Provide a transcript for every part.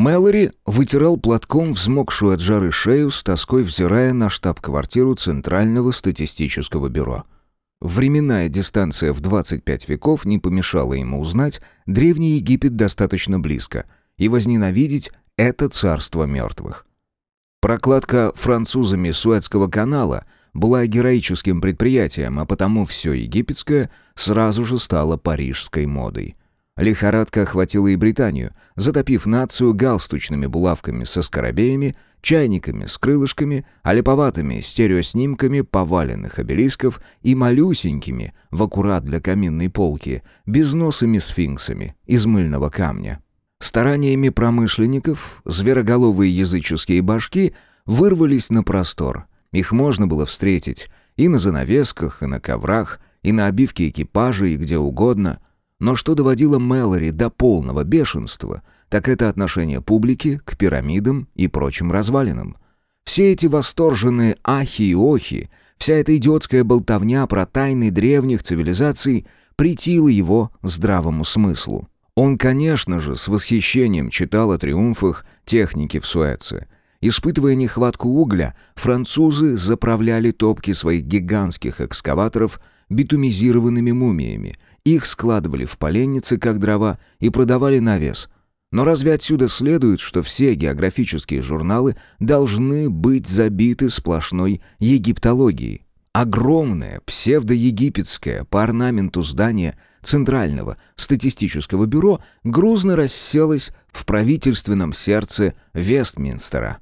Мэлори вытирал платком взмокшую от жары шею, с тоской взирая на штаб-квартиру Центрального статистического бюро. Временная дистанция в 25 веков не помешала ему узнать Древний Египет достаточно близко и возненавидеть это царство мертвых. Прокладка французами Суэцкого канала была героическим предприятием, а потому все египетское сразу же стало парижской модой. Лихорадка охватила и Британию, затопив нацию галстучными булавками со скоробеями, чайниками с крылышками, олиповатыми стереоснимками поваленных обелисков и малюсенькими, в аккурат для каминной полки, безносыми сфинксами из мыльного камня. Стараниями промышленников звероголовые языческие башки вырвались на простор. Их можно было встретить и на занавесках, и на коврах, и на обивке экипажей, и где угодно. Но что доводило Мэлори до полного бешенства, так это отношение публики к пирамидам и прочим развалинам. Все эти восторженные ахи и охи, вся эта идиотская болтовня про тайны древних цивилизаций претила его здравому смыслу. Он, конечно же, с восхищением читал о триумфах техники в Суэце. Испытывая нехватку угля, французы заправляли топки своих гигантских экскаваторов битумизированными мумиями. Их складывали в поленницы, как дрова, и продавали на вес. Но разве отсюда следует, что все географические журналы должны быть забиты сплошной египтологией? Огромное псевдоегипетское по орнаменту здание Центрального статистического бюро грузно расселось в правительственном сердце Вестминстера.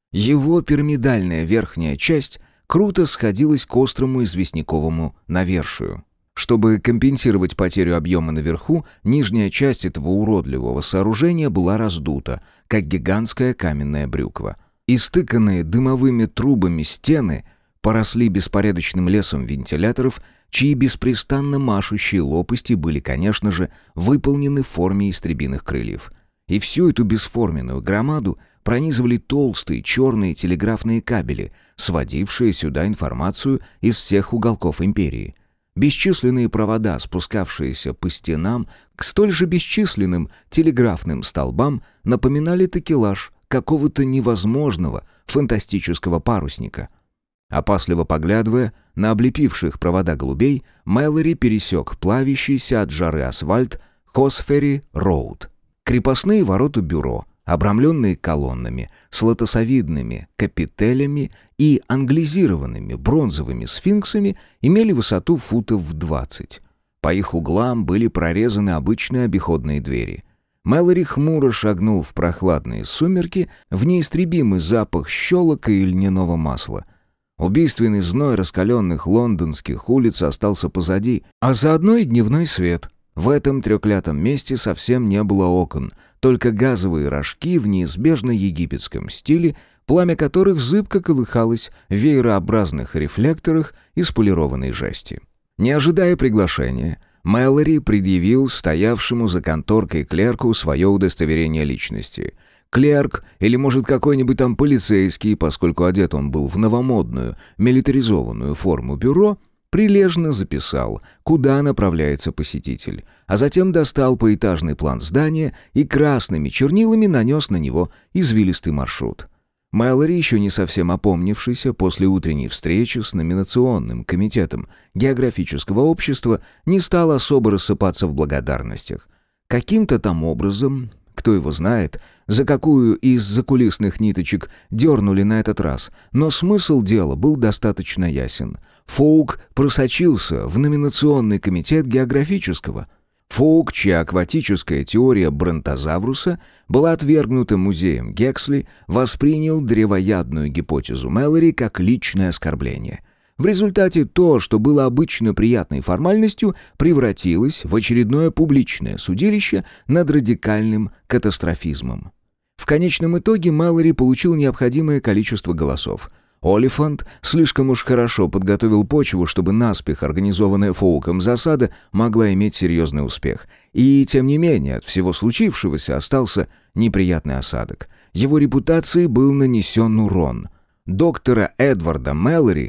Его пирамидальная верхняя часть круто сходилась к острому известняковому навершию. Чтобы компенсировать потерю объема наверху, нижняя часть этого уродливого сооружения была раздута, как гигантская каменная брюква. Истыканные дымовыми трубами стены поросли беспорядочным лесом вентиляторов, чьи беспрестанно машущие лопасти были, конечно же, выполнены в форме истребиных крыльев. И всю эту бесформенную громаду пронизывали толстые черные телеграфные кабели, сводившие сюда информацию из всех уголков империи. Бесчисленные провода, спускавшиеся по стенам к столь же бесчисленным телеграфным столбам, напоминали такелаж какого-то невозможного фантастического парусника. Опасливо поглядывая на облепивших провода голубей, Мэлори пересек плавящийся от жары асфальт Хосферри-Роуд. Крепостные ворота бюро, обрамленные колоннами с лотосовидными капителями и англизированными бронзовыми сфинксами, имели высоту футов в 20. По их углам были прорезаны обычные обиходные двери. Мэлори хмуро шагнул в прохладные сумерки, в неистребимый запах щелока и льняного масла. Убийственный зной раскаленных лондонских улиц остался позади, а заодно и дневной свет. В этом трёклятом месте совсем не было окон, только газовые рожки в неизбежно египетском стиле, пламя которых зыбко колыхалось в веерообразных рефлекторах из полированной жести. Не ожидая приглашения, Мэлори предъявил стоявшему за конторкой клерку свое удостоверение личности. Клерк, или, может, какой-нибудь там полицейский, поскольку одет он был в новомодную, милитаризованную форму бюро, прилежно записал, куда направляется посетитель, а затем достал поэтажный план здания и красными чернилами нанес на него извилистый маршрут. Мэлори, еще не совсем опомнившийся после утренней встречи с номинационным комитетом географического общества, не стал особо рассыпаться в благодарностях. Каким-то там образом, кто его знает, за какую из закулисных ниточек дернули на этот раз, но смысл дела был достаточно ясен. Фоук просочился в номинационный комитет географического. Фоук, чья акватическая теория бронтозавруса была отвергнута музеем Гексли, воспринял древоядную гипотезу Мэлори как личное оскорбление. В результате то, что было обычно приятной формальностью, превратилось в очередное публичное судилище над радикальным катастрофизмом. В конечном итоге Мэлори получил необходимое количество голосов. Олифант слишком уж хорошо подготовил почву, чтобы наспех организованная Фоуком засада могла иметь серьезный успех. И, тем не менее, от всего случившегося остался неприятный осадок. Его репутации был нанесен урон. Доктора Эдварда Мэлори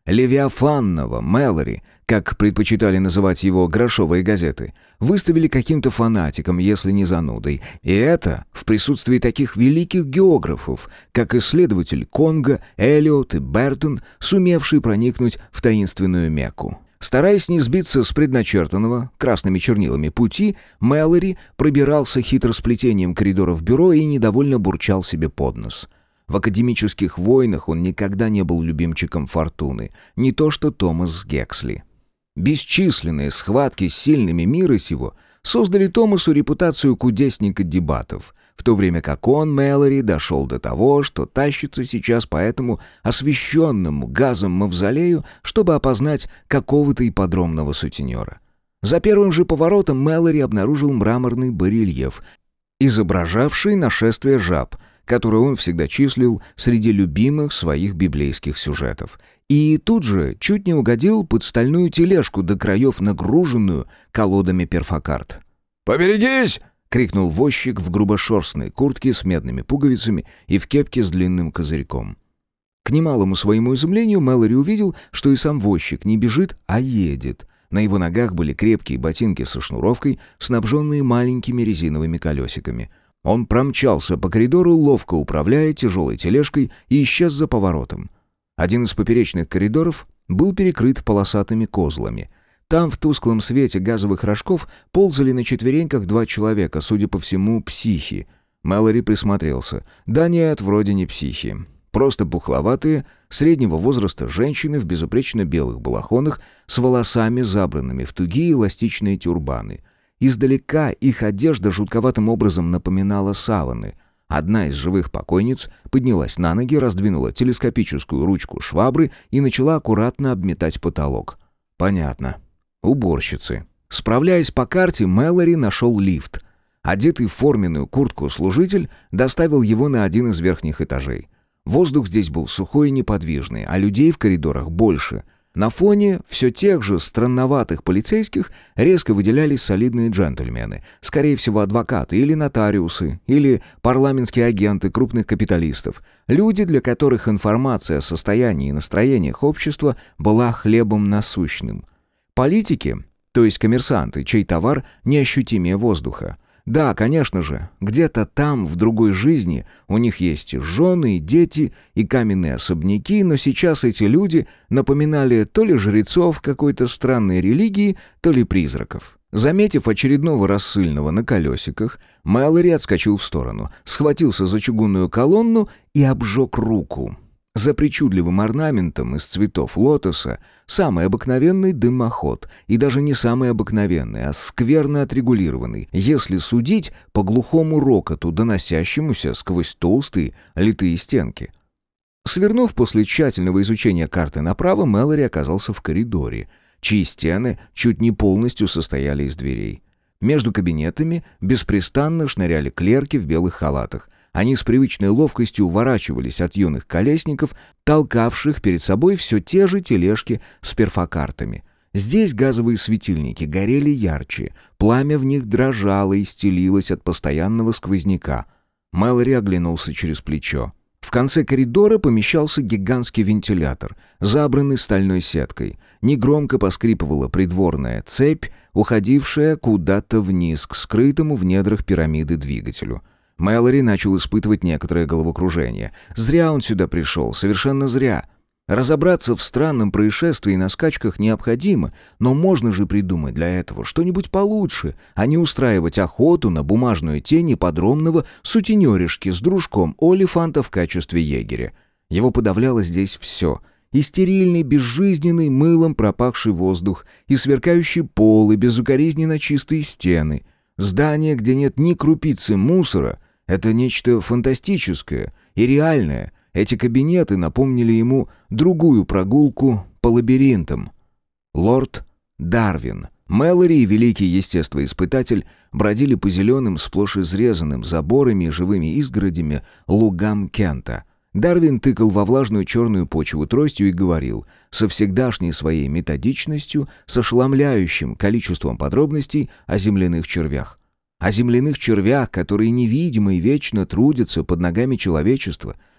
Левиафанного Мэлори, как предпочитали называть его грошовые газеты, выставили каким-то фанатиком, если не занудой. И это в присутствии таких великих географов, как исследователь Конго, Эллиот и Бертон, сумевший проникнуть в таинственную Мекку. Стараясь не сбиться с предначертанного красными чернилами пути, Мэлори пробирался хитросплетением коридоров бюро и недовольно бурчал себе под нос. В академических войнах он никогда не был любимчиком фортуны, не то что Томас Гексли. Бесчисленные схватки с сильными мира сего создали Томасу репутацию кудесника дебатов, в то время как он, Мэлори, дошел до того, что тащится сейчас по этому освещенному газом мавзолею, чтобы опознать какого-то ипподромного сутенера. За первым же поворотом Мэлори обнаружил мраморный барельеф, изображавший нашествие жаб, которое он всегда числил среди любимых своих библейских сюжетов. И тут же чуть не угодил под стальную тележку до краев, нагруженную колодами перфокарт. «Поберегись!» — крикнул возчик в грубошерстной куртке с медными пуговицами и в кепке с длинным козырьком. К немалому своему изумлению Мэлори увидел, что и сам возчик не бежит, а едет. На его ногах были крепкие ботинки со шнуровкой, снабженные маленькими резиновыми колесиками. Он промчался по коридору, ловко управляя тяжелой тележкой, и исчез за поворотом. Один из поперечных коридоров был перекрыт полосатыми козлами. Там в тусклом свете газовых рожков ползали на четвереньках два человека, судя по всему, психи. Мэлори присмотрелся. Да нет, вроде не психи. Просто пухловатые, среднего возраста женщины в безупречно белых балахонах с волосами, забранными в тугие эластичные тюрбаны. Издалека их одежда жутковатым образом напоминала саваны. Одна из живых покойниц поднялась на ноги, раздвинула телескопическую ручку швабры и начала аккуратно обметать потолок. Понятно. Уборщицы. Справляясь по карте, Мэлори нашел лифт. Одетый в форменную куртку служитель доставил его на один из верхних этажей. Воздух здесь был сухой и неподвижный, а людей в коридорах больше. На фоне все тех же странноватых полицейских резко выделялись солидные джентльмены, скорее всего адвокаты или нотариусы, или парламентские агенты крупных капиталистов, люди, для которых информация о состоянии и настроениях общества была хлебом насущным. Политики, то есть коммерсанты, чей товар неощутимее воздуха. Да, конечно же, где-то там, в другой жизни, у них есть и жены, и дети, и каменные особняки, но сейчас эти люди напоминали то ли жрецов какой-то странной религии, то ли призраков. Заметив очередного рассыльного на колесиках, Мэлори отскочил в сторону, схватился за чугунную колонну и обжег руку. За причудливым орнаментом из цветов лотоса самый обыкновенный дымоход, и даже не самый обыкновенный, а скверно отрегулированный, если судить по глухому рокоту, доносящемуся сквозь толстые литые стенки. Свернув после тщательного изучения карты направо, Мэлори оказался в коридоре, чьи стены чуть не полностью состояли из дверей. Между кабинетами беспрестанно шныряли клерки в белых халатах. Они с привычной ловкостью уворачивались от юных колесников, толкавших перед собой все те же тележки с перфокартами. Здесь газовые светильники горели ярче, пламя в них дрожало и стелилось от постоянного сквозняка. Мэлори оглянулся через плечо. В конце коридора помещался гигантский вентилятор, забранный стальной сеткой. Негромко поскрипывала придворная цепь, уходившая куда-то вниз к скрытому в недрах пирамиды двигателю. Мэлори начал испытывать некоторое головокружение. Зря он сюда пришел, совершенно зря. Разобраться в странном происшествии на скачках необходимо, но можно же придумать для этого что-нибудь получше, а не устраивать охоту на бумажную тень ипподромного сутенеришки с дружком Олифанта в качестве егеря. Его подавляло здесь все. И стерильный, безжизненный, мылом пропахший воздух, и сверкающий пол, и безукоризненно чистые стены. Здание, где нет ни крупицы мусора, это нечто фантастическое и реальное. Эти кабинеты напомнили ему другую прогулку по лабиринтам. Лорд Дарвин, Мэлори и великий естествоиспытатель бродили по зеленым, сплошь изрезанным заборами и живыми изгородями лугам Кента. Дарвин тыкал во влажную черную почву тростью и говорил, со всегдашней своей методичностью, с ошеломляющим количеством подробностей о земляных червях. О земляных червях, которые невидимо и вечно трудятся под ногами человечества,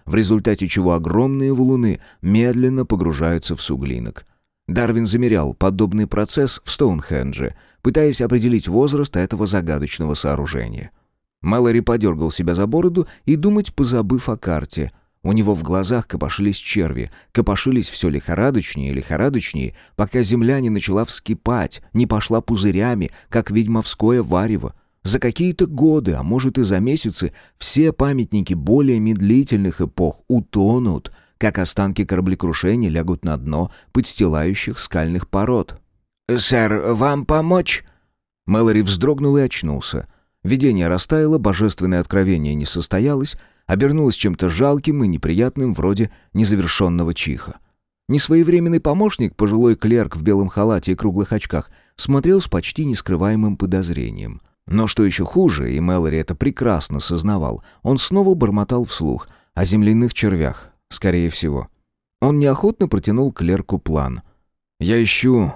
в результате чего огромные валуны медленно погружаются в суглинок. Дарвин замерял подобный процесс в Стоунхендже, пытаясь определить возраст этого загадочного сооружения. Мэлори подергал себя за бороду и думать, позабыв о карте. У него в глазах копошились черви, копошились все лихорадочнее и лихорадочнее, пока земля не начала вскипать, не пошла пузырями, как ведьмовское варево. За какие-то годы, а может и за месяцы, все памятники более медлительных эпох утонут, как останки кораблекрушения лягут на дно подстилающих скальных пород. «Сэр, вам помочь?» Мэлори вздрогнул и очнулся. Видение растаяло, божественное откровение не состоялось, обернулось чем-то жалким и неприятным, вроде незавершенного чиха. Несвоевременный помощник, пожилой клерк в белом халате и круглых очках, смотрел с почти нескрываемым подозрением. Но что еще хуже, и Мэлори это прекрасно сознавал, он снова бормотал вслух о земляных червях, скорее всего. Он неохотно протянул клерку план. «Я ищу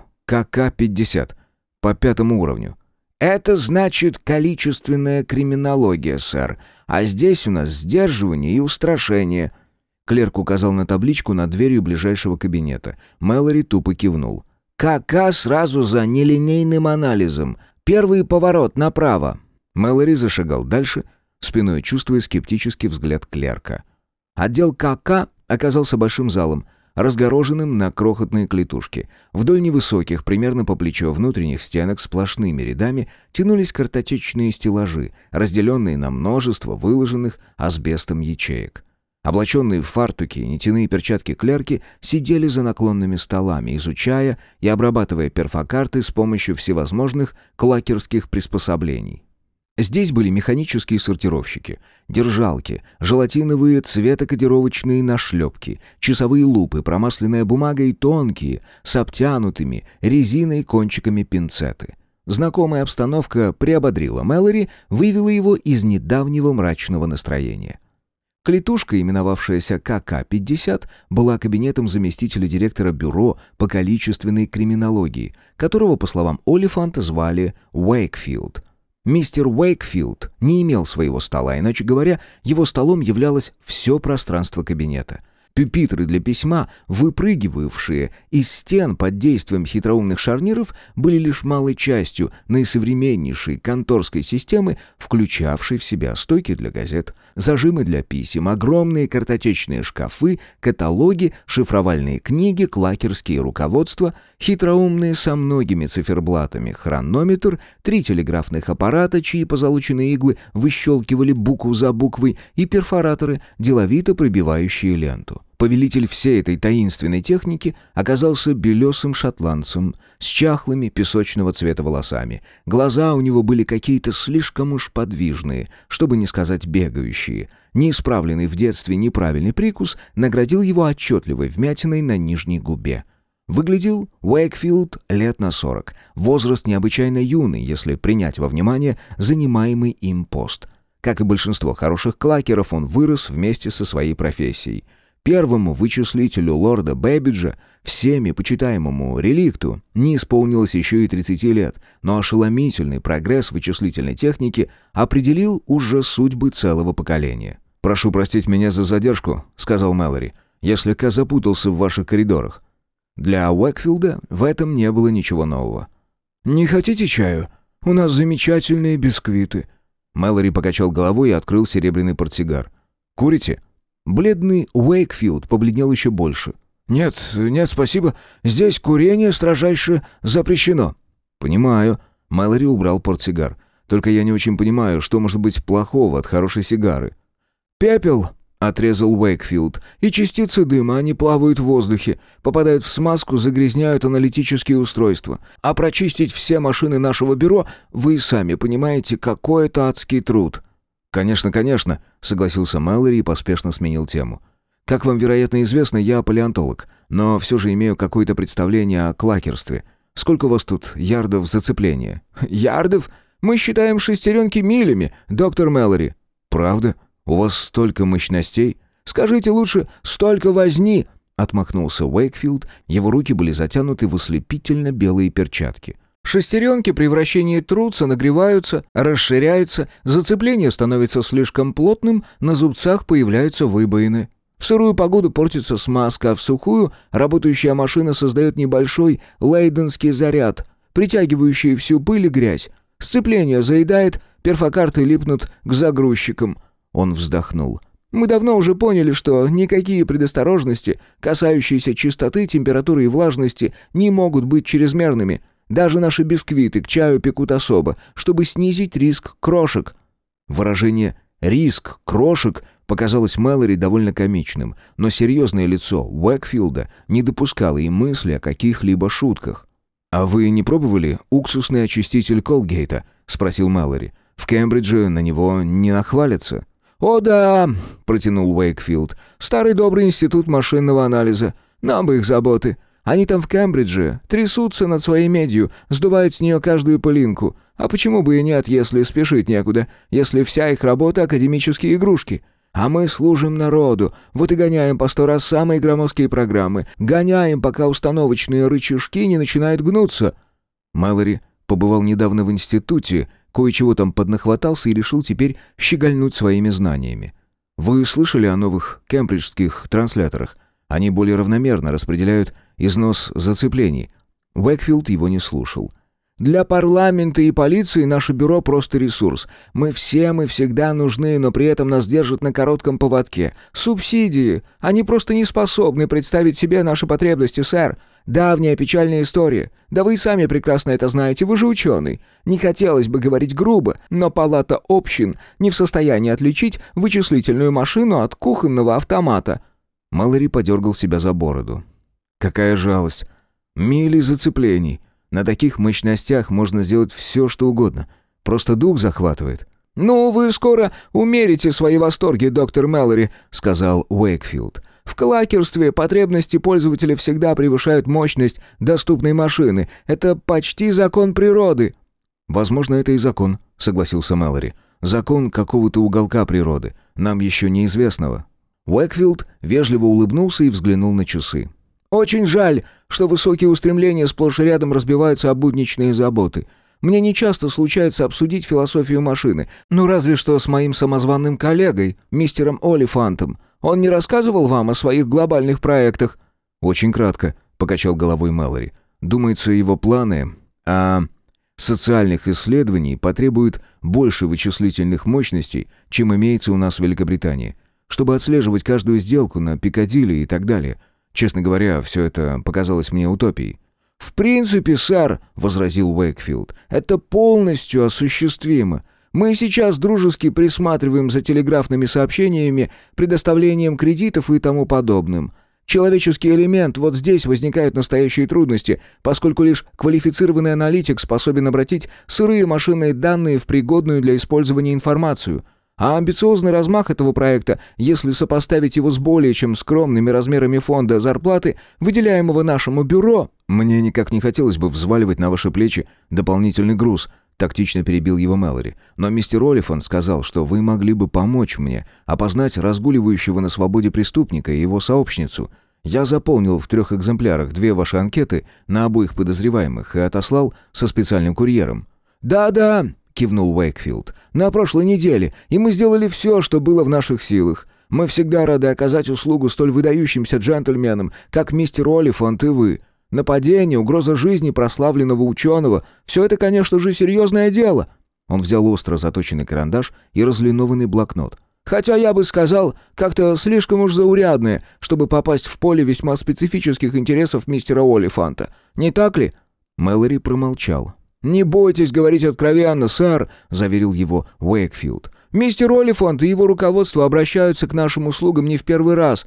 КК-50 по 5 уровню». «Это значит количественная криминология, сэр. А здесь у нас сдерживание и устрашение». Клерк указал на табличку над дверью ближайшего кабинета. Мэлори тупо кивнул. «КК сразу за нелинейным анализом. Первый поворот направо». Мэлори зашагал дальше, спиной чувствуя скептический взгляд клерка. Отдел КК оказался большим залом, разгороженным на крохотные клетушки. Вдоль невысоких, примерно по плечо внутренних стенок сплошными рядами тянулись картотечные стеллажи, разделенные на множество выложенных асбестом ячеек. Облаченные в фартуки и нитяные перчатки клерки сидели за наклонными столами, изучая и обрабатывая перфокарты с помощью всевозможных клакерских приспособлений. Здесь были механические сортировщики, держалки, желатиновые цветокодировочные нашлепки, часовые лупы, промасленная бумага и тонкие, с обтянутыми резиной кончиками пинцеты. Знакомая обстановка приободрила Мэлори, вывела его из недавнего мрачного настроения. Клетушка, именовавшаяся КК-50, была кабинетом заместителя директора бюро по количественной криминологии, которого, по словам Олифанта, звали Уэйкфилд. Мистер Уэйкфилд не имел своего стола, иначе говоря, его столом являлось все пространство кабинета. Пюпитры для письма, выпрыгивавшие из стен под действием хитроумных шарниров, были лишь малой частью наисовременнейшей конторской системы, включавшей в себя стойки для газет, зажимы для писем, огромные картотечные шкафы, каталоги, шифровальные книги, клакерские руководства, хитроумные со многими циферблатами хронометр, 3 телеграфных аппарата, чьи позолоченные иглы выщелкивали букву за буквой, и перфораторы, деловито пробивающие ленту. Повелитель всей этой таинственной техники оказался белесым шотландцем с чахлыми песочного цвета волосами. Глаза у него были какие-то слишком уж подвижные, чтобы не сказать бегающие. Неисправленный в детстве неправильный прикус наградил его отчетливой вмятиной на нижней губе. Выглядел Уэйкфилд лет на 40. Возраст необычайно юный, если принять во внимание занимаемый им пост. Как и большинство хороших клакеров, он вырос вместе со своей профессией. Первому вычислителю лорда Бэббиджа, всеми почитаемому реликту, не исполнилось еще и 30 лет, но ошеломительный прогресс вычислительной техники определил уже судьбы целого поколения. «Прошу простить меня за задержку», — сказал Мэлори, — «я слегка запутался в ваших коридорах». Для Уэйкфилда в этом не было ничего нового. «Не хотите чаю? У нас замечательные бисквиты». Мэлори покачал головой и открыл серебряный портсигар. «Курите?» Бледный Уэйкфилд побледнел еще больше. «Нет, нет, спасибо. Здесь курение строжайше запрещено». «Понимаю». Мэлори убрал портсигар. «Только я не очень понимаю, что может быть плохого от хорошей сигары». «Пепел», — отрезал Уэйкфилд, — «и частицы дыма, они плавают в воздухе, попадают в смазку, загрязняют аналитические устройства. А прочистить все машины нашего бюро, вы и сами понимаете, какой это адский труд». «Конечно, конечно», — согласился Мэлори и поспешно сменил тему. «Как вам, вероятно, известно, я палеонтолог, но все же имею какое-то представление о клакерстве. Сколько у вас тут ярдов зацепления?» «Ярдов? Мы считаем шестеренки милями, доктор Мэлори». «Правда? У вас столько мощностей?» «Скажите лучше, столько возни!» — отмахнулся Уэйкфилд, его руки были затянуты в ослепительно белые перчатки. Шестеренки при вращении трутся, нагреваются, расширяются, зацепление становится слишком плотным, на зубцах появляются выбоины. В сырую погоду портится смазка, а в сухую работающая машина создает небольшой лейденский заряд, притягивающий всю пыль и грязь. Сцепление заедает, перфокарты липнут к загрузчикам». Он вздохнул. «Мы давно уже поняли, что никакие предосторожности, касающиеся чистоты, температуры и влажности, не могут быть чрезмерными. Даже наши бисквиты к чаю пекут особо, чтобы снизить риск крошек». Выражение «риск крошек» показалось Мэлори довольно комичным, но серьезное лицо Уэкфилда не допускало и мысли о каких-либо шутках. «А вы не пробовали уксусный очиститель Колгейта?» — спросил Мэлори. «В Кембридже на него не нахвалятся». «О да», — протянул Уэйкфилд, — «старый добрый институт машинного анализа. Нам бы их заботы. Они там в Кембридже трясутся над своей медью, сдувают с нее каждую пылинку. А почему бы и нет, если спешить некуда, если вся их работа — академические игрушки? А мы служим народу, вот и гоняем по 100 раз самые громоздкие программы. Гоняем, пока установочные рычажки не начинают гнуться». Мэлори побывал недавно в институте, кое-чего там поднахватался и решил теперь щегольнуть своими знаниями. «Вы слышали о новых кембриджских трансляторах? Они более равномерно распределяют износ зацеплений». Уэкфилд его не слушал. «Для парламента и полиции наше бюро просто ресурс. Мы всем и всегда нужны, но при этом нас держат на коротком поводке. Субсидии. Они просто не способны представить себе наши потребности, сэр. Давняя печальная история. Да вы и сами прекрасно это знаете, вы же ученый. Не хотелось бы говорить грубо, но палата общин не в состоянии отличить вычислительную машину от кухонного автомата». Мэлори подергал себя за бороду. «Какая жалость. Мили зацеплений. На таких мощностях можно сделать все, что угодно. Просто дух захватывает». «Ну, вы скоро умерите свои восторги, доктор Мэлори», — сказал Уэйкфилд. «В клакерстве потребности пользователя всегда превышают мощность доступной машины. Это почти закон природы». «Возможно, это и закон», — согласился Мэлори. «Закон какого-то уголка природы, нам еще неизвестного». Уэкфилд вежливо улыбнулся и взглянул на часы. «Очень жаль, что высокие устремления сплошь и рядом разбиваются об будничные заботы. Мне нечасто случается обсудить философию машины, ну разве что с моим самозваным коллегой, мистером Олифантом. Он не рассказывал вам о своих глобальных проектах?» «Очень кратко», — покачал головой Мэлори. «Думается, его планы социальных исследований потребуют больше вычислительных мощностей, чем имеется у нас в Великобритании, чтобы отслеживать каждую сделку на Пикадилли и так далее. Честно говоря, все это показалось мне утопией». «В принципе, сэр», — возразил Уэйкфилд, — «это полностью осуществимо. Мы сейчас дружески присматриваем за телеграфными сообщениями, предоставлением кредитов и тому подобным. Человеческий элемент, вот здесь возникают настоящие трудности, поскольку лишь квалифицированный аналитик способен обратить сырые машинные данные в пригодную для использования информацию. А амбициозный размах этого проекта, если сопоставить его с более чем скромными размерами фонда зарплаты, выделяемого нашему бюро...» «Мне никак не хотелось бы взваливать на ваши плечи дополнительный груз», — тактично перебил его Мэлори. «Но мистер Олифант сказал, что вы могли бы помочь мне опознать разгуливающего на свободе преступника и его сообщницу. Я заполнил в 3 экземплярах 2 ваши анкеты на обоих подозреваемых и отослал со специальным курьером». «Да-да», — кивнул Уэйкфилд, — «на прошлой неделе, и мы сделали все, что было в наших силах. Мы всегда рады оказать услугу столь выдающимся джентльменам, как мистер Олифант и вы. Нападение, угроза жизни прославленного ученого — все это, конечно же, серьезное дело». Он взял остро заточенный карандаш и разлинованный блокнот. «Хотя я бы сказал, как-то слишком уж заурядное, чтобы попасть в поле весьма специфических интересов мистера Олифанта. Не так ли?» Мэлори промолчал. «Не бойтесь говорить откровенно, сэр», — заверил его Уэйкфилд. «Мистер Олифант и его руководство обращаются к нашим услугам не в первый раз.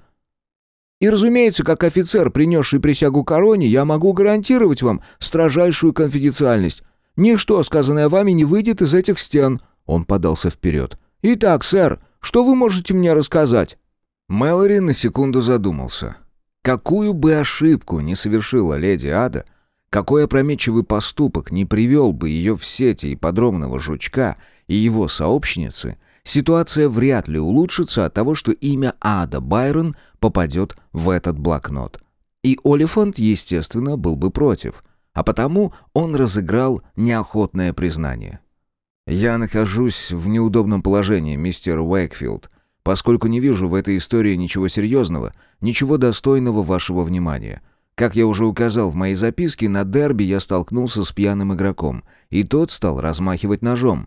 И, разумеется, как офицер, принесший присягу короне, я могу гарантировать вам строжайшую конфиденциальность. Ничто, сказанное вами, не выйдет из этих стен». Он подался вперед. «Итак, сэр, что вы можете мне рассказать?» Мэлори на секунду задумался. Какую бы ошибку не совершила леди Ада, какой опрометчивый поступок не привел бы ее в сети ипподромного жучка и его сообщницы, ситуация вряд ли улучшится от того, что имя Ада Байрон попадет в этот блокнот. И Олифант, естественно, был бы против, а потому он разыграл неохотное признание. «Я нахожусь в неудобном положении, мистер Уэйкфилд. поскольку не вижу в этой истории ничего серьезного, ничего достойного вашего внимания. Как я уже указал в моей записке, на дерби я столкнулся с пьяным игроком, и тот стал размахивать ножом.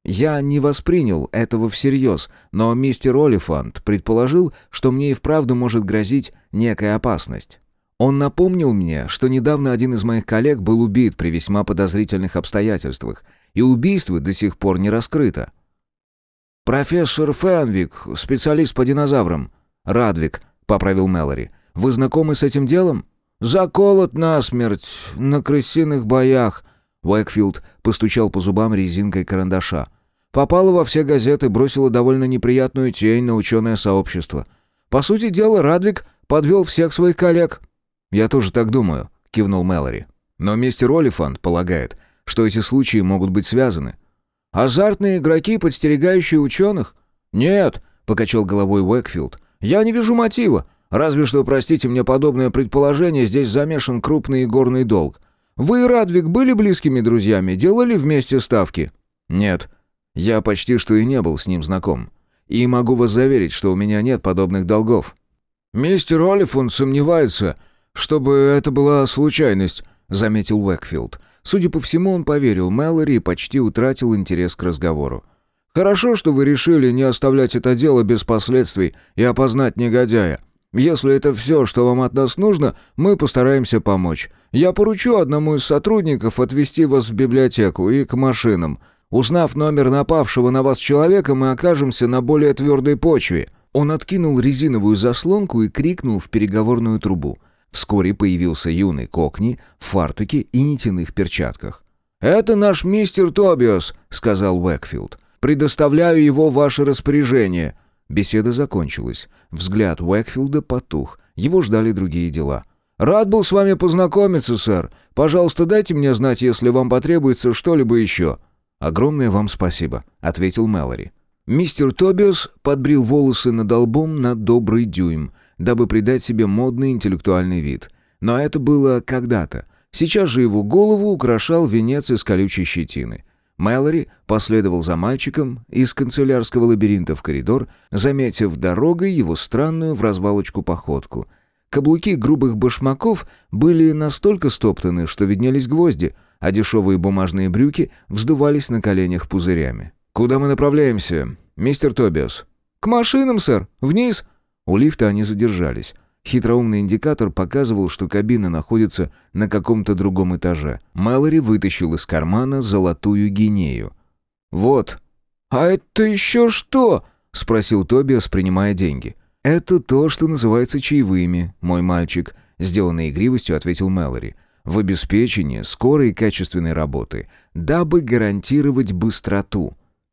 Я не воспринял этого всерьез, но мистер Олифант предположил, что мне и вправду может грозить некая опасность. Он напомнил мне, что недавно один из моих коллег был убит при весьма подозрительных обстоятельствах, и убийство до сих пор не раскрыто. «Профессор Фенвик, специалист по динозаврам». «Радвик», — поправил Мэлори. «Вы знакомы с этим делом?» «Заколот насмерть на крысиных боях», — Уэкфилд постучал по зубам резинкой карандаша. «Попало во все газеты, бросило довольно неприятную тень на ученое сообщество. По сути дела, Радвик подвел всех своих коллег». «Я тоже так думаю», — кивнул Мэлори. «Но мистер Олифант полагает, что эти случаи могут быть связаны». «Азартные игроки, подстерегающие ученых?» «Нет», — покачал головой Уэкфилд. «Я не вижу мотива. Разве что, простите мне подобное предположение, здесь замешан крупный игорный долг. Вы и Радвик были близкими друзьями, делали вместе ставки?» «Нет, я почти что и не был с ним знаком. И могу вас заверить, что у меня нет подобных долгов». «Мистер Олифант сомневается, чтобы это была случайность», — заметил Уэкфилд. Судя по всему, он поверил Мэлори и почти утратил интерес к разговору. «Хорошо, что вы решили не оставлять это дело без последствий и опознать негодяя. Если это все, что вам от нас нужно, мы постараемся помочь. Я поручу одному из сотрудников отвезти вас в библиотеку и к машинам. Узнав номер напавшего на вас человека, мы окажемся на более твердой почве». Он откинул резиновую заслонку и крикнул в переговорную трубу. Вскоре появился юный кокни в фартуке и нитяных перчатках. «Это наш мистер Тобиас», — сказал Уэкфилд. «Предоставляю его в ваше распоряжение». Беседа закончилась. Взгляд Уэкфилда потух. Его ждали другие дела. «Рад был с вами познакомиться, сэр. Пожалуйста, дайте мне знать, если вам потребуется что-либо еще». «Огромное вам спасибо», — ответил Мэлори. Мистер Тобиас подбрил волосы над лбом на добрый дюйм, дабы придать себе модный интеллектуальный вид. Но это было когда-то. Сейчас же его голову украшал венец из колючей щетины. Мэлори последовал за мальчиком из канцелярского лабиринта в коридор, заметив дорогой его странную в развалочку походку. Каблуки грубых башмаков были настолько стоптаны, что виднелись гвозди, а дешевые бумажные брюки вздувались на коленях пузырями. «Куда мы направляемся, мистер Тобиас?» «К машинам, сэр. Вниз». У лифта они задержались. Хитроумный индикатор показывал, что кабина находится на каком-то другом этаже. Мэлори вытащил из кармана золотую гинею. «Вот». «А это еще что?» — спросил Тобиас, принимая деньги. «Это то, что называется чаевыми, мой мальчик», — сделанной игривостью ответил Мэлори. «В обеспечении скорой и качественной работы, дабы гарантировать быстроту».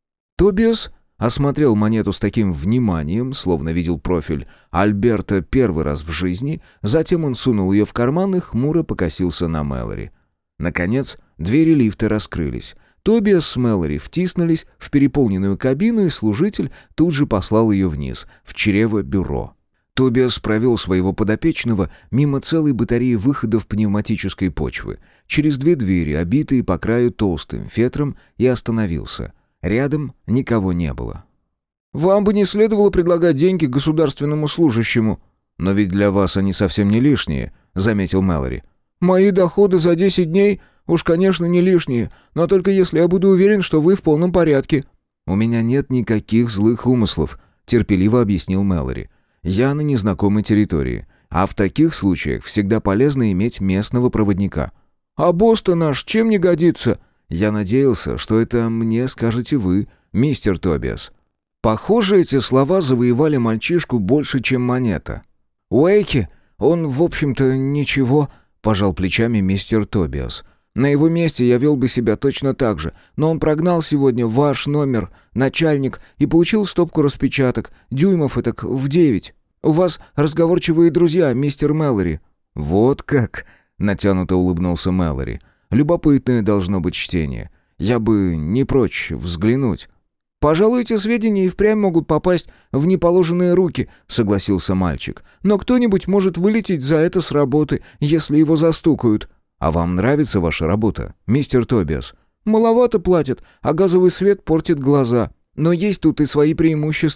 Тобиас осмотрел монету с таким вниманием, словно видел профиль Альберта первый раз в жизни, затем он сунул ее в карман и хмуро покосился на Мэлори. Наконец, двери лифта раскрылись. Тобиас с Мэлори втиснулись в переполненную кабину, и служитель тут же послал ее вниз, в чрево бюро. Тобиас провел своего подопечного мимо целой батареи выходов пневматической почвы, через две двери, обитые по краю толстым фетром, и остановился. Рядом никого не было. «Вам бы не следовало предлагать деньги государственному служащему». «Но ведь для вас они совсем не лишние», — заметил Мэлори. «Мои доходы за 10 дней уж, конечно, не лишние, но только если я буду уверен, что вы в полном порядке». «У меня нет никаких злых умыслов», — терпеливо объяснил Мэлори. «Я на незнакомой территории, а в таких случаях всегда полезно иметь местного проводника». «А босс-то наш чем не годится?» «Я надеялся, что это мне скажете вы, мистер Тобиас». Похоже, эти слова завоевали мальчишку больше, чем монета. «Уэйки, он, в общем-то, ничего», — пожал плечами мистер Тобиас. «На его месте я вел бы себя точно так же, но он прогнал сегодня ваш номер, начальник, и получил стопку распечаток, дюймов этак в 9. У вас разговорчивые друзья, мистер Мэлори». «Вот как?» — натянуто улыбнулся Мэлори. «Любопытное должно быть чтение. Я бы не прочь взглянуть». «Пожалуй, эти сведения и впрямь могут попасть в неположенные руки», — согласился мальчик. «Но кто-нибудь может вылететь за это с работы, если его застукают». «А вам нравится ваша работа, мистер Тобиас?» «Маловато платят, а газовый свет портит глаза. Но есть тут и свои преимущества».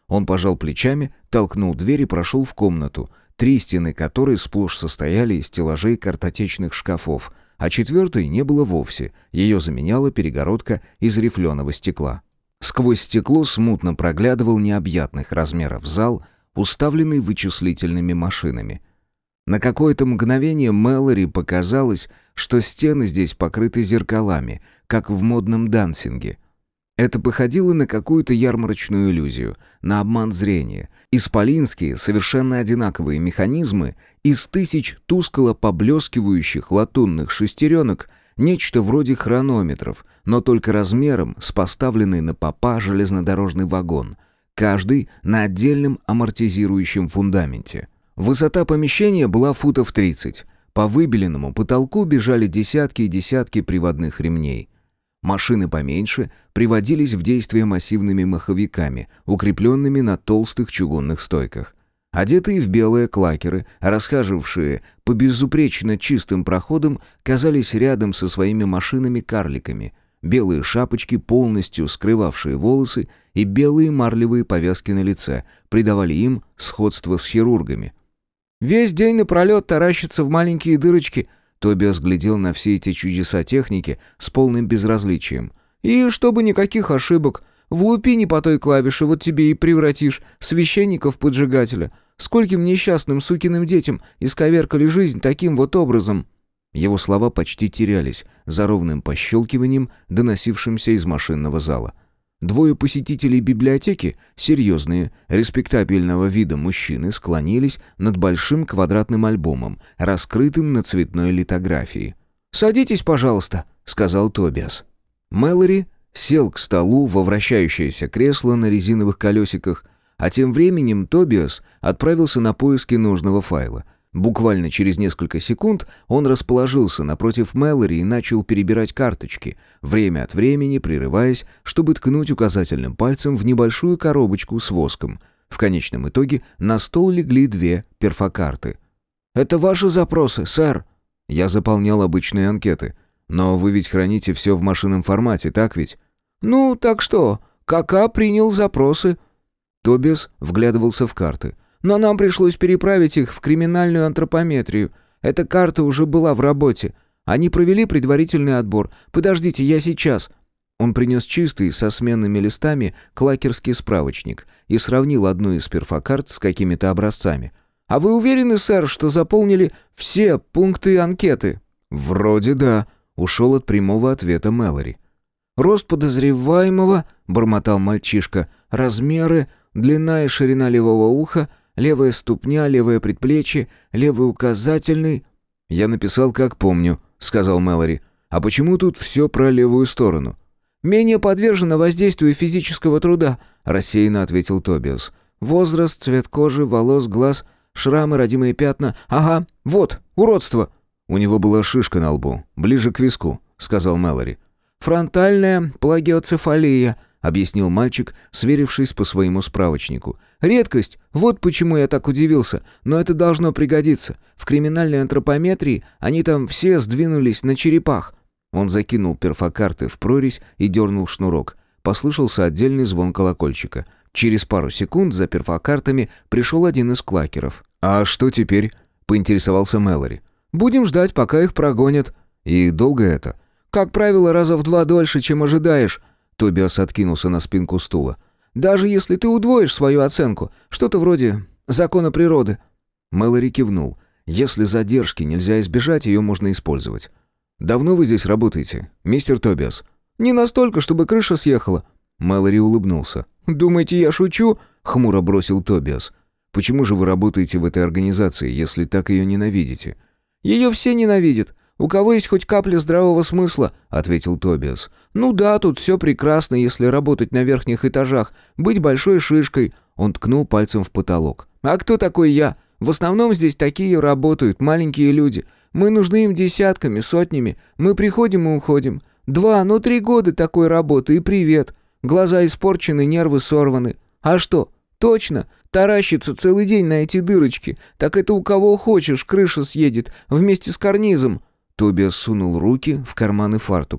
Он пожал плечами, толкнул дверь и прошел в комнату, 3 стены которой сплошь состояли из стеллажей картотечных шкафов, а 4-й не было вовсе, ее заменяла перегородка из рифленого стекла. Сквозь стекло смутно проглядывал необъятных размеров зал, уставленный вычислительными машинами. На какое-то мгновение Мэлори показалось, что стены здесь покрыты зеркалами, как в модном дансинге. Это походило на какую-то ярмарочную иллюзию, на обман зрения. Исполинские, совершенно одинаковые механизмы из 1000 тускло поблескивающих латунных шестеренок, нечто вроде хронометров, но только размером с поставленный на попа железнодорожный вагон, каждый на отдельном амортизирующем фундаменте. Высота помещения была футов 30. По выбеленному потолку бежали десятки и десятки приводных ремней. Машины поменьше приводились в действие массивными маховиками, укрепленными на толстых чугунных стойках. Одетые в белые клакеры, расхаживавшие по безупречно чистым проходам, казались рядом со своими машинами-карликами. Белые шапочки, полностью скрывавшие волосы, и белые марлевые повязки на лице придавали им сходство с хирургами. «Весь день напролет таращится в маленькие дырочки», Тобиас глядел на все эти чудеса техники с полным безразличием. «И чтобы никаких ошибок. Влупи не по той клавише, вот тебе и превратишь священника в поджигателя. Скольким несчастным сукиным детям исковеркали жизнь таким вот образом». Его слова почти терялись за ровным пощелкиванием, доносившимся из машинного зала. 2 посетителей библиотеки, серьезные, респектабельного вида мужчины, склонились над большим квадратным альбомом, раскрытым на цветной литографии. «Садитесь, пожалуйста», — сказал Тобиас. Мэлори сел к столу во вращающееся кресло на резиновых колесиках, а тем временем Тобиас отправился на поиски нужного файла. Буквально через несколько секунд он расположился напротив Мэлори и начал перебирать карточки, время от времени прерываясь, чтобы ткнуть указательным пальцем в небольшую коробочку с воском. В конечном итоге на стол легли 2 перфокарты. «Это ваши запросы, сэр?» «Я заполнял обычные анкеты. Но вы ведь храните все в машинном формате, так ведь?» «Ну, так что? КК принял запросы». Тобиас вглядывался в карты. «Но нам пришлось переправить их в криминальную антропометрию. Эта карта уже была в работе. Они провели предварительный отбор. Подождите, я сейчас». Он принес чистый, со сменными листами, клакерский справочник и сравнил одну из перфокарт с какими-то образцами. «А вы уверены, сэр, что заполнили все пункты анкеты?» «Вроде да», — ушел от прямого ответа Мэлори. «Рост подозреваемого», — бормотал мальчишка, — «размеры, длина и ширина левого уха, левая ступня, левое предплечье, левый указательный...» «Я написал, как помню», — сказал Мэлори. «А почему тут все про левую сторону?» «Менее подвержена воздействию физического труда», — рассеянно ответил Тобиас. «Возраст, цвет кожи, волос, глаз, шрамы, родимые пятна. Ага, вот, уродство». «У него была шишка на лбу, ближе к виску», — сказал Мэлори. «Фронтальная плагиоцефалия», — объяснил мальчик, сверившись по своему справочнику. «Редкость, вот почему я так удивился, но это должно пригодиться. В криминальной антропометрии они там все сдвинулись на черепах». Он закинул перфокарты в прорезь и дернул шнурок. Послышался отдельный звон колокольчика. Через пару секунд за перфокартами пришел один из клакеров. «А что теперь?» — поинтересовался Мэлори. «Будем ждать, пока их прогонят». «И долго это?» «Как правило, раза в 2 дольше, чем ожидаешь». Тобиас откинулся на спинку стула. «Даже если ты удвоишь свою оценку, что-то вроде закона природы». Мэлори кивнул. «Если задержки нельзя избежать, ее можно использовать». «Давно вы здесь работаете, мистер Тобиас?» «Не настолько, чтобы крыша съехала». Мэлори улыбнулся. «Думаете, я шучу?» — хмуро бросил Тобиас. «Почему же вы работаете в этой организации, если так ее ненавидите?» «Ее все ненавидят. У кого есть хоть капля здравого смысла», — ответил Тобиас. «Ну да, тут все прекрасно, если работать на верхних этажах, быть большой шишкой». Он ткнул пальцем в потолок. «А кто такой я? В основном здесь такие работают, маленькие люди. Мы нужны им десятками, сотнями. Мы приходим и уходим. 2, 3 года такой работы, и привет. Глаза испорчены, нервы сорваны. А что? Точно, таращится целый день на эти дырочки. Так это у кого хочешь, крыша съедет, вместе с карнизом». Тобиас сунул руки в карманы фартука.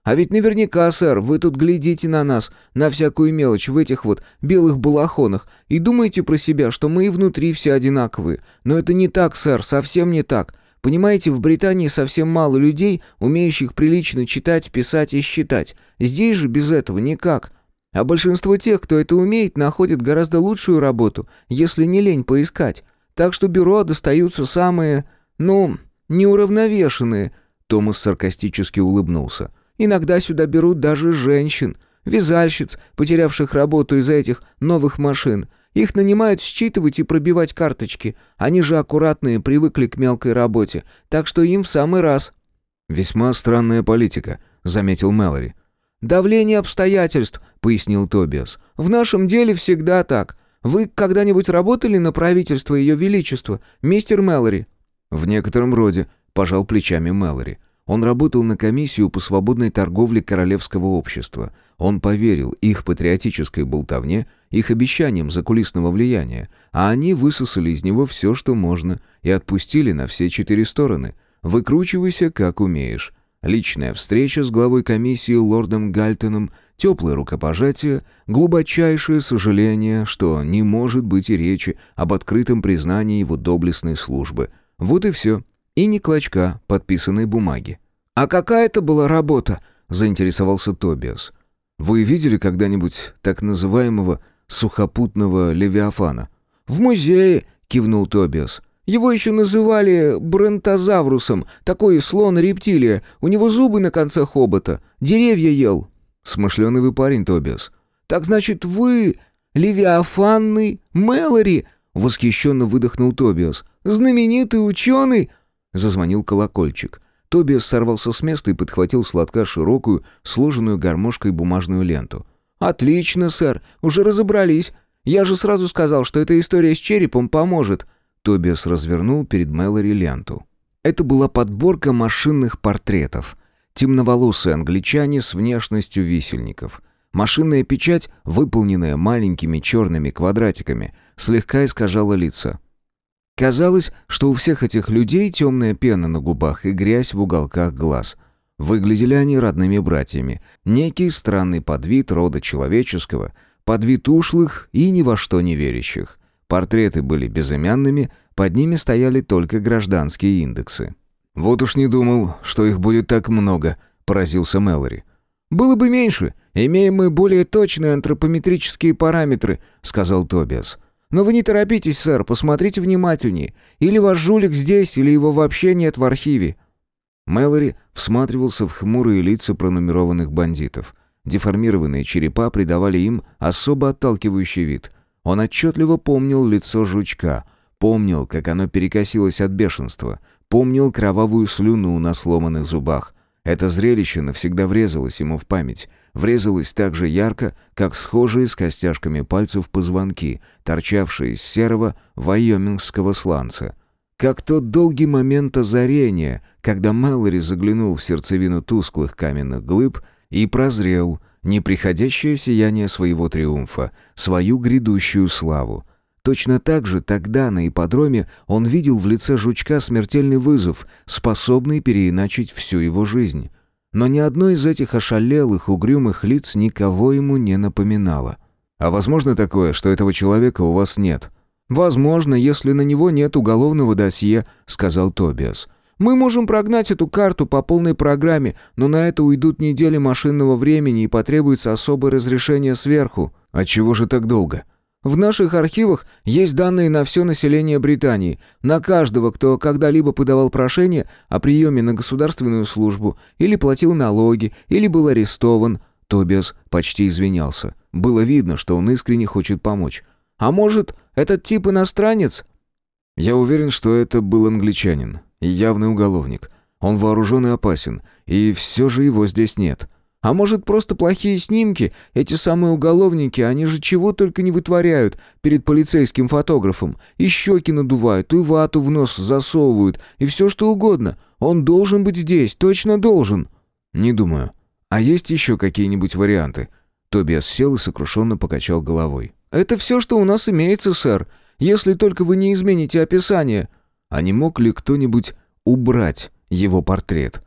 А ведь наверняка, сэр, вы тут глядите на нас, на всякую мелочь в этих вот белых балахонах, и думаете про себя, что мы и внутри все одинаковые. Но это не так, сэр, совсем не так. Понимаете, в Британии совсем мало людей, умеющих прилично читать, писать и считать. Здесь же без этого никак. А большинство тех, кто это умеет, находят гораздо лучшую работу, если не лень поискать. Так что бюро достаются самые, неуравновешенные». Томас саркастически улыбнулся. «Иногда сюда берут даже женщин, вязальщиц, потерявших работу из-за этих новых машин. Их нанимают считывать и пробивать карточки. Они же аккуратные, привыкли к мелкой работе, так что им в самый раз». «Весьма странная политика», — заметил Мэлори. «Давление обстоятельств», — пояснил Тобиас. «В нашем деле всегда так. Вы когда-нибудь работали на правительство Ее Величества, мистер Мэлори?» «В некотором роде», — пожал плечами Мэлори. Он работал на комиссию по свободной торговле Королевского общества. Он поверил их патриотической болтовне, их обещаниям закулисного влияния, а они высосали из него все, что можно, и отпустили на все 4 стороны. Выкручивайся, как умеешь. Личная встреча с главой комиссии лордом Гальтоном, теплое рукопожатие, глубочайшее сожаление, что не может быть и речи об открытом признании его доблестной службы. Вот и все. И ни клочка подписанной бумаги. «А какая это была работа?» — заинтересовался Тобиас. «Вы видели когда-нибудь так называемого сухопутного левиафана?» «В музее», — кивнул Тобиас. «Его еще называли бронтозаврусом, такой слон-рептилия, у него зубы на конце хобота, деревья ел». «Смышленый вы парень, Тобиас». «Так значит, вы левиафанный Мэлори?» — восхищенно выдохнул Тобиас. «Знаменитый ученый?» Зазвонил колокольчик. Тобиас сорвался с места и подхватил с лотка широкую, сложенную гармошкой бумажную ленту. «Отлично, сэр, уже разобрались. Я же сразу сказал, что эта история с черепом поможет». Тобиас развернул перед Мэлори ленту. Это была подборка машинных портретов. Темноволосые англичане с внешностью висельников. Машинная печать, выполненная маленькими черными квадратиками, слегка искажала лица. Казалось, что у всех этих людей темная пена на губах и грязь в уголках глаз. Выглядели они родными братьями. Некий странный подвид рода человеческого, подвид ушлых и ни во что не верящих. Портреты были безымянными, под ними стояли только гражданские индексы. «Вот уж не думал, что их будет так много», — поразился Мэлори. «Было бы меньше, имеем мы более точные антропометрические параметры», — сказал Тобиас. «Но вы не торопитесь, сэр, посмотрите внимательнее. Или ваш жулик здесь, или его вообще нет в архиве». Мэлори всматривался в хмурые лица пронумерованных бандитов. Деформированные черепа придавали им особо отталкивающий вид. Он отчетливо помнил лицо жучка, помнил, как оно перекосилось от бешенства, помнил кровавую слюну на сломанных зубах. Это зрелище навсегда врезалось ему в память. Врезалось так же ярко, как схожие с костяшками пальцев позвонки, торчавшие из серого вайомингского сланца. Как тот долгий момент озарения, когда Мэлори заглянул в сердцевину тусклых каменных глыб и прозрел неприходящее сияние своего триумфа, свою грядущую славу. Точно так же тогда на ипподроме он видел в лице жучка смертельный вызов, способный переиначить всю его жизнь. Но ни одно из этих ошалелых, угрюмых лиц никого ему не напоминало. «А возможно такое, что этого человека у вас нет?» «Возможно, если на него нет уголовного досье», — сказал Тобиас. «Мы можем прогнать эту карту по полной программе, но на это уйдут недели машинного времени и потребуется особое разрешение сверху». «А чего же так долго?» «В наших архивах есть данные на все население Британии, на каждого, кто когда-либо подавал прошение о приеме на государственную службу, или платил налоги, или был арестован». Тобиас почти извинялся. Было видно, что он искренне хочет помочь. «А может, этот тип иностранец?» «Я уверен, что это был англичанин и явный уголовник. Он вооружен и опасен, и все же его здесь нет». «А может, просто плохие снимки? Эти самые уголовники, они же чего только не вытворяют перед полицейским фотографом. И щеки надувают, и вату в нос засовывают, и все что угодно. Он должен быть здесь, точно должен». «Не думаю. А есть еще какие-нибудь варианты?» Тобиас сел и сокрушенно покачал головой. «Это все, что у нас имеется, сэр. Если только вы не измените описание». «А не мог ли кто-нибудь убрать его портрет?»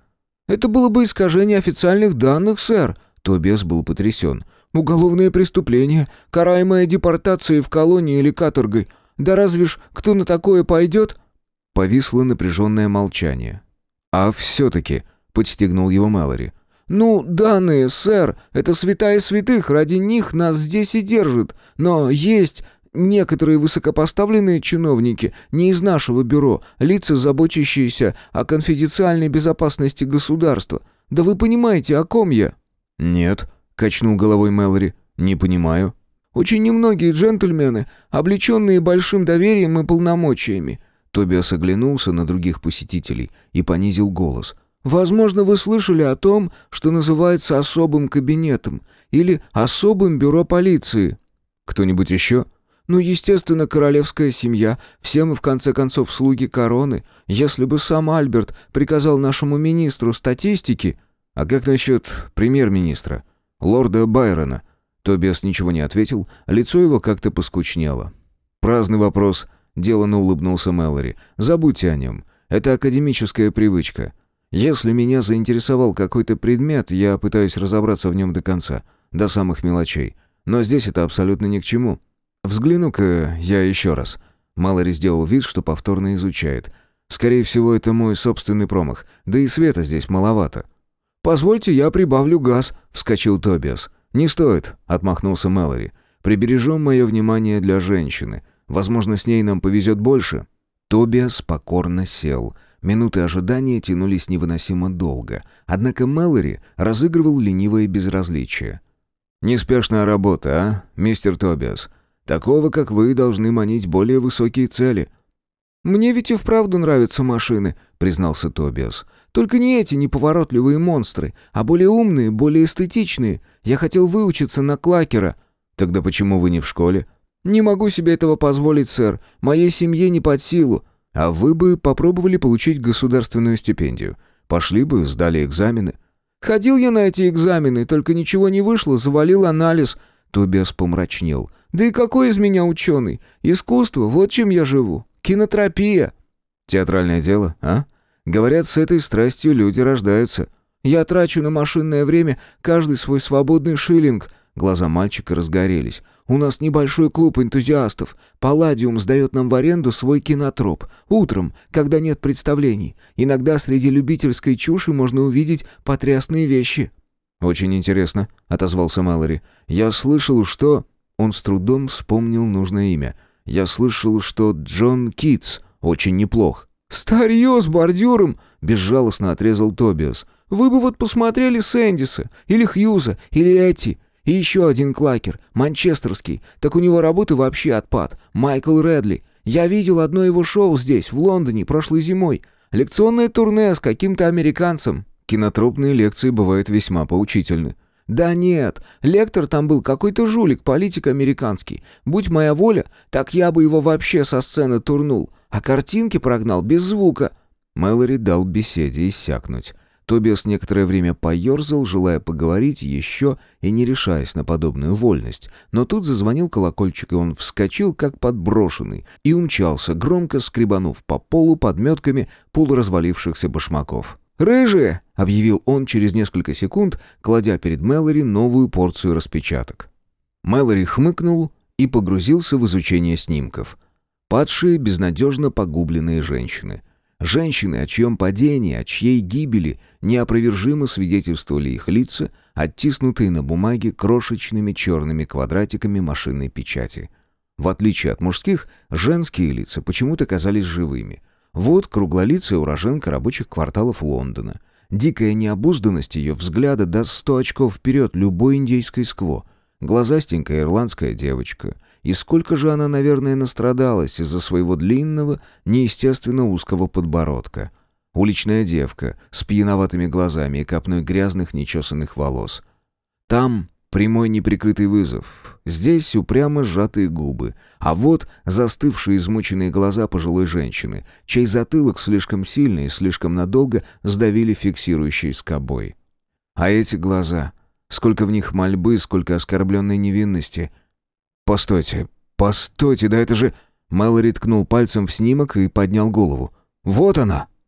«Это было бы искажение официальных данных, сэр». Тобиас был потрясен. «Уголовное преступление, караемое депортацией в колонии или каторгой. Да разве ж кто на такое пойдет?» Повисло напряженное молчание. «А все-таки», — подстегнул его Мэлори. «Ну, данные, сэр, это святая святых, ради них нас здесь и держат. Но есть некоторые высокопоставленные чиновники, не из нашего бюро, лица, заботящиеся о конфиденциальной безопасности государства. Да вы понимаете, о ком я?» «Нет», — качнул головой Мэлори, — «не понимаю». «Очень немногие джентльмены, облеченные большим доверием и полномочиями». Тобиас оглянулся на других посетителей и понизил голос. «Возможно, вы слышали о том, что называется особым кабинетом или особым бюро полиции». «Кто-нибудь еще?» «Ну, естественно, королевская семья. Все мы, в конце концов, слуги короны. Если бы сам Альберт приказал нашему министру статистики...» «А как насчет премьер-министра? Лорда Байрона?» Тобиас ничего не ответил, лицо его как-то поскучнело. «Праздный вопрос», — деланно улыбнулся Мэлори. «Забудьте о нем. Это академическая привычка. Если меня заинтересовал какой-то предмет, я пытаюсь разобраться в нем до конца, до самых мелочей. Но здесь это абсолютно ни к чему. Взгляну-ка я еще раз». Мэлори сделал вид, что повторно изучает. «Скорее всего, это мой собственный промах, да и света здесь маловато». «Позвольте, я прибавлю газ», — вскочил Тобиас. «Не стоит», — отмахнулся Мэлори. «Прибережем мое внимание для женщины. Возможно, с ней нам повезет больше». Тобиас покорно сел. Минуты ожидания тянулись невыносимо долго. Однако Мэлори разыгрывал ленивое безразличие. «Неспешная работа, а, мистер Тобиас? Такого, как вы, должны манить более высокие цели». «Мне ведь и вправду нравятся машины», — признался Тобиас. «Только не эти неповоротливые монстры, а более умные, более эстетичные. Я хотел выучиться на клакера». «Тогда почему вы не в школе?» «Не могу себе этого позволить, сэр. Моей семье не под силу». «А вы бы попробовали получить государственную стипендию. Пошли бы, сдали экзамены». «Ходил я на эти экзамены, только ничего не вышло, завалил анализ». Тобиас помрачнел. «Да и какой из меня ученый? Искусство, вот чем я живу. Кинотропия». «Театральное дело, а? Говорят, с этой страстью люди рождаются». «Я трачу на машинное время каждый свой свободный шиллинг». Глаза мальчика разгорелись. «У нас небольшой клуб энтузиастов. Палладиум сдает нам в аренду свой кинотроп. Утром, когда нет представлений. Иногда среди любительской чуши можно увидеть потрясные вещи». «Очень интересно», — отозвался Мэлори. «Я слышал, что...» Он с трудом вспомнил нужное имя. «Я слышал, что Джон Китс очень неплох». «Старье с бордюром!» — безжалостно отрезал Тобиас. «Вы бы вот посмотрели Сэндиса, или Хьюза, или Эти. И еще один клакер, манчестерский. Так у него работы вообще отпад. Майкл Рэдли. Я видел одно его шоу здесь, в Лондоне, прошлой зимой. Лекционное турне с каким-то американцем». «Кинотропные лекции бывают весьма поучительны». «Да нет, лектор там был какой-то жулик, политик американский. Будь моя воля, так я бы его вообще со сцены турнул, а картинки прогнал без звука». Мэлори дал беседе иссякнуть. Тобиас некоторое время поерзал, желая поговорить еще и не решаясь на подобную вольность. Но тут зазвонил колокольчик, и он вскочил, как подброшенный, и умчался, громко скребанув по полу подметками полуразвалившихся башмаков. «Рыжие!» — объявил он через несколько секунд, кладя перед Мэлори новую порцию распечаток. Мэлори хмыкнул и погрузился в изучение снимков. Падшие, безнадежно погубленные женщины. Женщины, о чьем падении, о чьей гибели неопровержимо свидетельствовали их лица, оттиснутые на бумаге крошечными черными квадратиками машинной печати. В отличие от мужских, женские лица почему-то казались живыми. Вот круглолицая уроженка рабочих кварталов Лондона. Дикая необузданность ее взгляда даст 100 очков вперед любой индейской скво. Глазастенькая ирландская девочка. И сколько же она, наверное, настрадалась из-за своего длинного, неестественно узкого подбородка. Уличная девка с пьяноватыми глазами и копной грязных нечесанных волос. Там прямой неприкрытый вызов. Здесь упрямо сжатые губы. А вот застывшие измученные глаза пожилой женщины, чей затылок слишком сильно и слишком надолго сдавили фиксирующей скобой. А эти глаза... Сколько в них мольбы, сколько оскорбленной невинности. «Постойте, постойте, да это же...» Мэлори ткнул пальцем в снимок и поднял голову. «Вот она!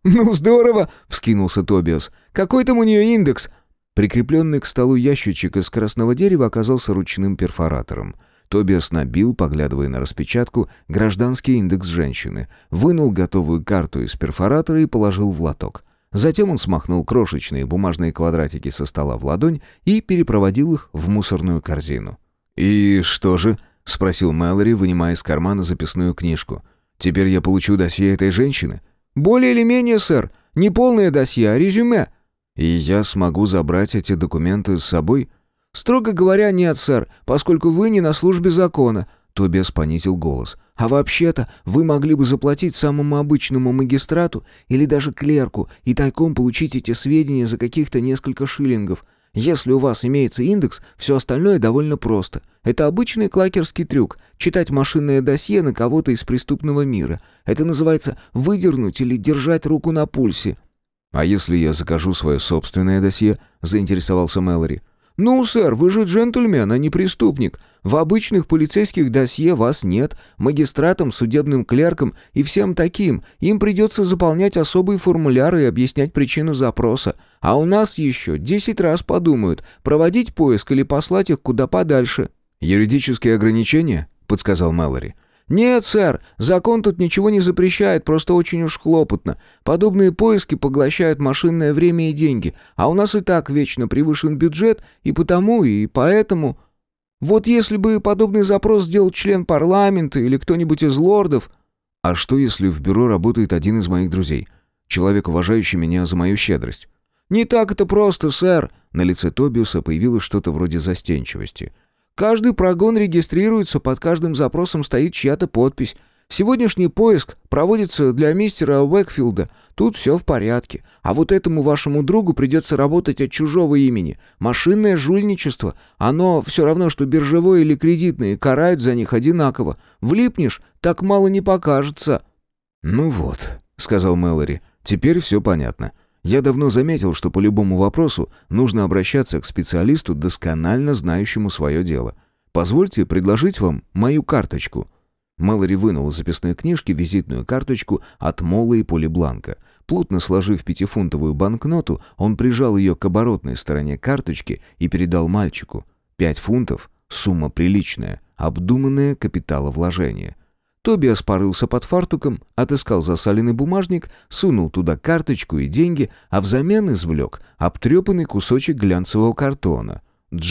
«Ну, здорово!» — вскинулся Тобиас. «Какой там у нее индекс?» Прикрепленный к столу ящичек из красного дерева оказался ручным перфоратором. Тобиас набил, поглядывая на распечатку, гражданский индекс женщины, вынул готовую карту из перфоратора и положил в лоток. Затем он смахнул крошечные бумажные квадратики со стола в ладонь и перепроводил их в мусорную корзину. «И что же?» — спросил Мэлори, вынимая из кармана записную книжку. «Теперь я получу досье этой женщины?» «Более или менее, сэр. Не полное досье, а резюме». «И я смогу забрать эти документы с собой?» «Строго говоря, нет, сэр, поскольку вы не на службе закона». Тобиас понизил голос. «А вообще-то вы могли бы заплатить самому обычному магистрату или даже клерку и тайком получить эти сведения за каких-то несколько шиллингов. Если у вас имеется индекс, все остальное довольно просто. Это обычный клакерский трюк — читать машинное досье на кого-то из преступного мира. Это называется выдернуть или держать руку на пульсе». «А если я закажу свое собственное досье?» — заинтересовался Мэлори. «Ну, сэр, вы же джентльмен, а не преступник. В обычных полицейских досье вас нет. Магистратам, судебным клеркам и всем таким им придется заполнять особые формуляры и объяснять причину запроса. А у нас еще 10 раз подумают, проводить поиск или послать их куда подальше». «Юридические ограничения?» — подсказал Мэлори. «Нет, сэр, закон тут ничего не запрещает, просто очень уж хлопотно. Подобные поиски поглощают машинное время и деньги, а у нас и так вечно превышен бюджет, и потому, и поэтому... Вот если бы подобный запрос сделал член парламента или кто-нибудь из лордов...» «А что, если в бюро работает один из моих друзей? Человек, уважающий меня за мою щедрость?» «Не так это просто, сэр!» На лице Тобиаса появилось что-то вроде застенчивости. «Каждый прогон регистрируется, под каждым запросом стоит чья-то подпись. Сегодняшний поиск проводится для мистера Уэкфилда. Тут все в порядке. А вот этому вашему другу придется работать от чужого имени. Машинное жульничество. Оно все равно, что биржевое или кредитное, и карают за них одинаково. Влипнешь, так мало не покажется». «Ну вот», — сказал Мэлори, — «теперь все понятно. Я давно заметил, что по любому вопросу нужно обращаться к специалисту, досконально знающему свое дело. Позвольте предложить вам мою карточку». Мэлори вынул из записной книжки визитную карточку от Мола и Полибланка. Плотно сложив 5-фунтовую банкноту, он прижал ее к оборотной стороне карточки и передал мальчику. 5 фунтов — сумма приличная, обдуманное капиталовложение. Тобиас порылся под фартуком, отыскал засаленный бумажник, сунул туда карточку и деньги, а взамен извлек обтрепанный кусочек глянцевого картона.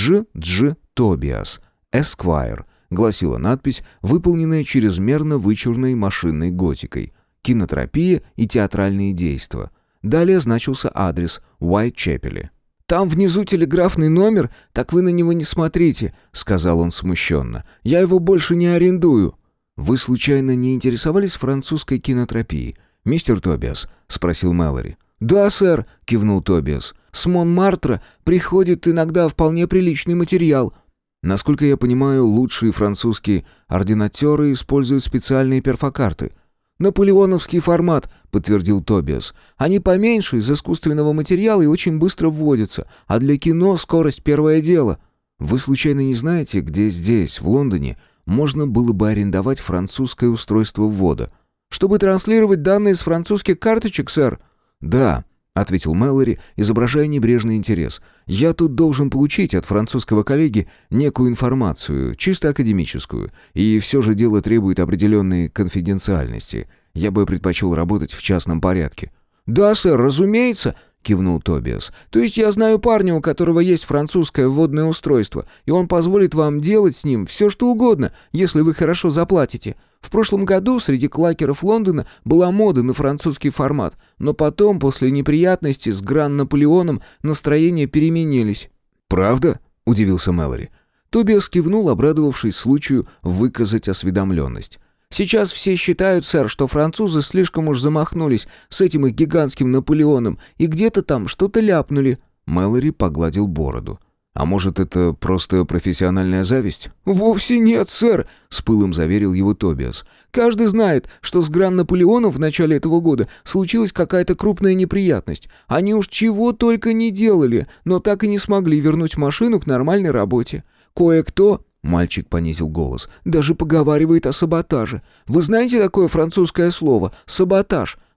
«Дж. Тобиас, Эсквайр», гласила надпись, выполненная чрезмерно вычурной машинной готикой. «Кинотерапия и театральные действа». Далее значился адрес Уайтчепеле. «Там внизу телеграфный номер, так вы на него не смотрите», — сказал он смущенно. «Я его больше не арендую». «Вы, случайно, не интересовались французской кинотерапией, мистер Тобиас?» — спросил Мэлори. «Да, сэр», — кивнул Тобиас. «С Монмартра приходит иногда вполне приличный материал». «Насколько я понимаю, лучшие французские ординатеры используют специальные перфокарты». «Наполеоновский формат», — подтвердил Тобиас. «Они поменьше, из искусственного материала и очень быстро вводятся, а для кино скорость — первое дело». «Вы случайно не знаете, где здесь, в Лондоне, можно было бы арендовать французское устройство ввода?» «Чтобы транслировать данные с французских карточек, сэр?» «Да», — ответил Мэлори, изображая небрежный интерес. «Я тут должен получить от французского коллеги некую информацию, чисто академическую, и все же дело требует определенной конфиденциальности. Я бы предпочел работать в частном порядке». «Да, сэр, разумеется», — кивнул Тобиас. «То есть я знаю парня, у которого есть французское вводное устройство, и он позволит вам делать с ним все, что угодно, если вы хорошо заплатите. В прошлом году среди клакеров Лондона была мода на французский формат, но потом, после неприятностей с Гран-Наполеоном, настроения переменились». «Правда?» — удивился Мэлори. Тобиас кивнул, обрадовавшись случаю выказать осведомленность. «Сейчас все считают, сэр, что французы слишком уж замахнулись с этим их гигантским Наполеоном и где-то там что-то ляпнули». Мэлори погладил бороду. «А может, это просто профессиональная зависть?» «Вовсе нет, сэр», — с пылом заверил его Тобиас. «Каждый знает, что с Гран-Наполеоном в начале этого года случилась какая-то крупная неприятность. Они уж чего только не делали, но так и не смогли вернуть машину к нормальной работе. Кое-кто...» Мальчик понизил голос. «Даже поговаривает о саботаже. Вы знаете такое французское слово? Саботаж.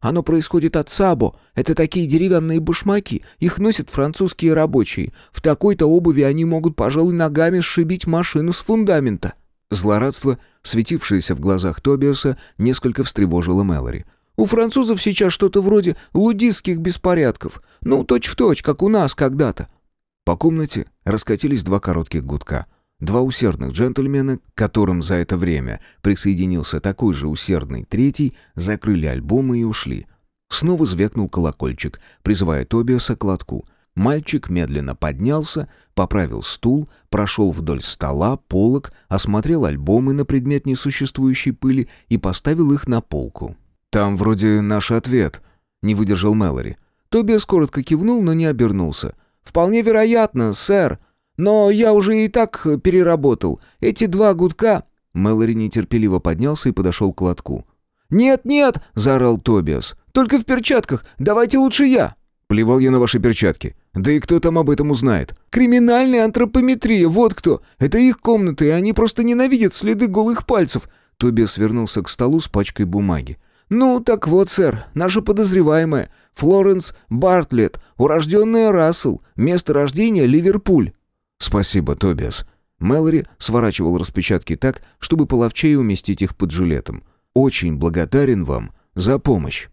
Оно происходит от сабо. Это такие деревянные башмаки. Их носят французские рабочие. В такой-то обуви они могут, пожалуй, ногами сшибить машину с фундамента». Злорадство, светившееся в глазах Тобиаса, несколько встревожило Мэлори. «У французов сейчас что-то вроде лудистских беспорядков. Ну, точь-в-точь, как у нас когда-то». По комнате раскатились два коротких гудка. Два усердных джентльмена, к которым за это время присоединился такой же усердный третий, закрыли альбомы и ушли. Снова звякнул колокольчик, призывая Тобиаса к лотку. Мальчик медленно поднялся, поправил стул, прошел вдоль стола, полок, осмотрел альбомы на предмет несуществующей пыли и поставил их на полку. «Там вроде наш ответ», — не выдержал Мэлори. Тобиас коротко кивнул, но не обернулся. «Вполне вероятно, сэр. Но я уже и так переработал. Эти два гудка...» Мэлори нетерпеливо поднялся и подошел к лотку. «Нет-нет!» — заорал Тобиас. «Только в перчатках. Давайте лучше я». «Плевал я на ваши перчатки. Да и кто там об этом узнает?» «Криминальная антропометрия, вот кто. Это их комната, и они просто ненавидят следы голых пальцев». Тобиас вернулся к столу с пачкой бумаги. «Ну, так вот, сэр, наша подозреваемая. Флоренс Бартлетт, урожденная Рассел, место рождения Ливерпуль». «Спасибо, Тобиас». Мэлори сворачивал распечатки так, чтобы половчее уместить их под жилетом. «Очень благодарен вам за помощь».